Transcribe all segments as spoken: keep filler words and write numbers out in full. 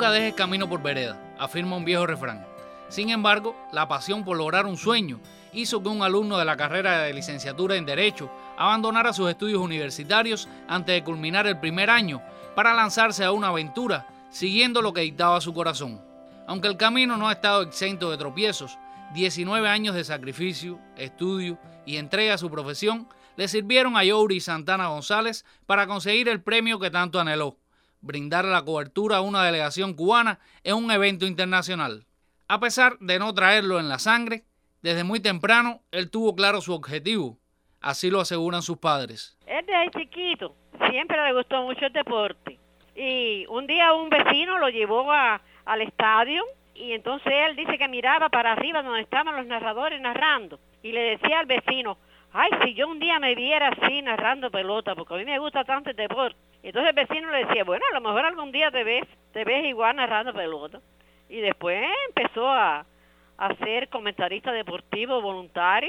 Nunca dejes camino por vereda, afirma un viejo refrán. Sin embargo, la pasión por lograr un sueño hizo que un alumno de la carrera de licenciatura en Derecho abandonara sus estudios universitarios antes de culminar el primer año para lanzarse a una aventura siguiendo lo que dictaba su corazón. Aunque el camino no ha estado exento de tropiezos, diecinueve años de sacrificio, estudio y entrega a su profesión le sirvieron a Youri Santana González para conseguir el premio que tanto anheló, brindar la cobertura a una delegación cubana en un evento internacional. A pesar de no traerlo en la sangre, desde muy temprano él tuvo claro su objetivo, así lo aseguran sus padres. Él desde chiquito siempre le gustó mucho el deporte y un día un vecino lo llevó a, al estadio y entonces él dice que miraba para arriba donde estaban los narradores narrando y le decía al vecino, ay, si yo un día me viera así narrando pelota, porque a mí me gusta tanto el deporte. Y entonces el vecino le decía, bueno, a lo mejor algún día te ves, te ves igual narrando pelota. Y después empezó a, a ser comentarista deportivo voluntario.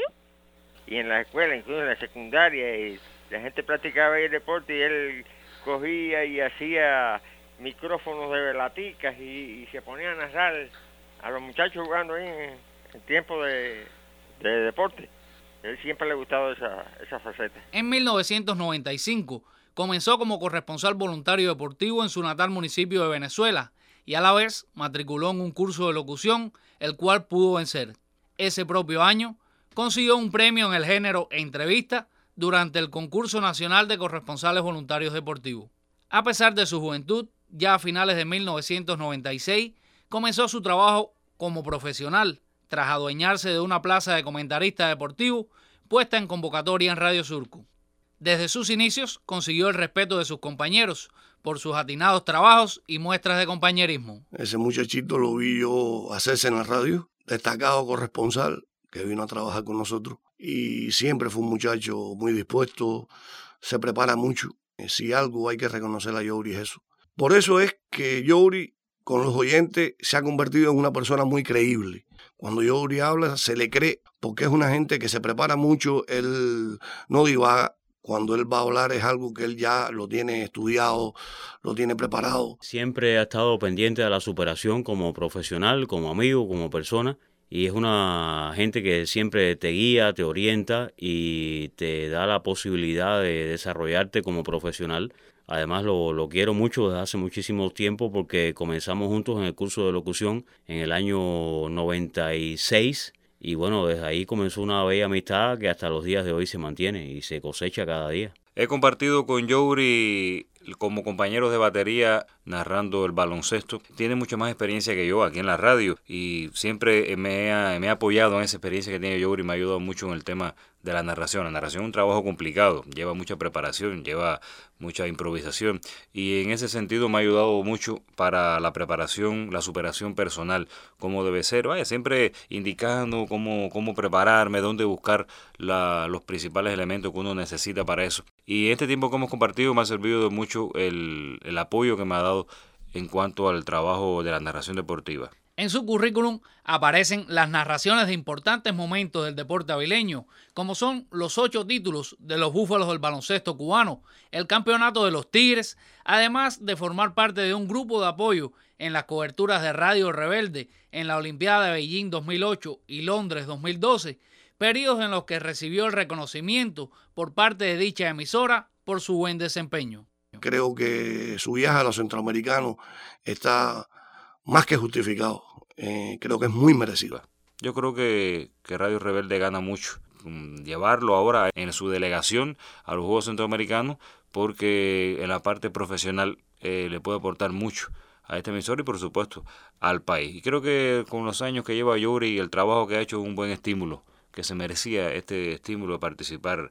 Y en la escuela, incluso en la secundaria, y la gente practicaba el deporte y él cogía y hacía micrófonos de velaticas y, y se ponía a narrar a los muchachos jugando ahí en, en tiempo de, de deporte. A él siempre le ha gustado esa, esa faceta. En mil novecientos noventa y cinco comenzó como corresponsal voluntario deportivo en su natal municipio de Venezuela y a la vez matriculó en un curso de locución, el cual pudo vencer. Ese propio año consiguió un premio en el género entrevista durante el concurso nacional de corresponsales voluntarios deportivos. A pesar de su juventud, ya a finales de mil novecientos noventa y seis comenzó su trabajo como profesional, tras adueñarse de una plaza de comentarista deportivo puesta en convocatoria en Radio Surco. Desde sus inicios consiguió el respeto de sus compañeros por sus atinados trabajos y muestras de compañerismo. Ese muchachito lo vi yo hacerse en la radio, destacado corresponsal que vino a trabajar con nosotros y siempre fue un muchacho muy dispuesto, se prepara mucho. Si algo hay que reconocer a Youri es eso. Por eso es que Youri con los oyentes se ha convertido en una persona muy creíble. Cuando Youri habla se le cree porque es una gente que se prepara mucho, él no divaga. Cuando él va a hablar es algo que él ya lo tiene estudiado, lo tiene preparado. Siempre ha estado pendiente de la superación como profesional, como amigo, como persona. Y es una gente que siempre te guía, te orienta y te da la posibilidad de desarrollarte como profesional. Además lo, lo quiero mucho desde hace muchísimo tiempo porque comenzamos juntos en el curso de locución en el año noventa y seis. Y bueno, desde ahí comenzó una bella amistad que hasta los días de hoy se mantiene y se cosecha cada día. He compartido con Youri como compañeros de batería narrando el baloncesto. Tiene mucha más experiencia que yo aquí en la radio y siempre me he, me he apoyado en esa experiencia que tiene Youri. Me ha ayudado mucho en el tema de la narración. La narración es un trabajo complicado, lleva mucha preparación, lleva mucha improvisación y en ese sentido me ha ayudado mucho para la preparación, la superación personal, cómo debe ser, vaya, siempre indicando cómo, cómo prepararme, dónde buscar la, los principales elementos que uno necesita para eso. Y este tiempo que hemos compartido me ha servido de mucho el, el apoyo que me ha dado en cuanto al trabajo de la narración deportiva. En su currículum aparecen las narraciones de importantes momentos del deporte avileño, como son los ocho títulos de los Búfalos del baloncesto cubano, el campeonato de los Tigres, además de formar parte de un grupo de apoyo en las coberturas de Radio Rebelde en la Olimpiada de Beijing dos mil ocho y Londres dos mil doce, periodos en los que recibió el reconocimiento por parte de dicha emisora por su buen desempeño. Creo que su viaje a los centroamericanos está más que justificado. Eh, creo que es muy merecido. Yo creo que, que Radio Rebelde gana mucho llevarlo ahora en su delegación a los Juegos Centroamericanos porque en la parte profesional eh, le puede aportar mucho a este emisor y por supuesto al país. Y creo que con los años que lleva Youri y el trabajo que ha hecho es un buen estímulo, que se merecía este estímulo de participar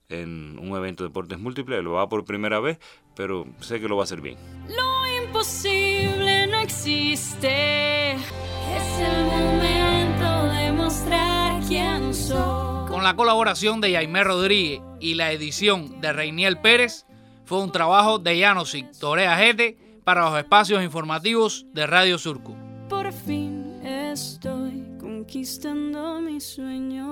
en un evento de deportes múltiples. Lo va por primera vez, pero sé que lo va a hacer bien. Lo imposible no existe. Es el momento de mostrar quién soy. Con la colaboración de Jaime Rodríguez y la edición de Reiniel Pérez, fue un trabajo de Yanosic Torea Jete para los espacios informativos de Radio Surco. Por fin estoy conquistando mi sueño.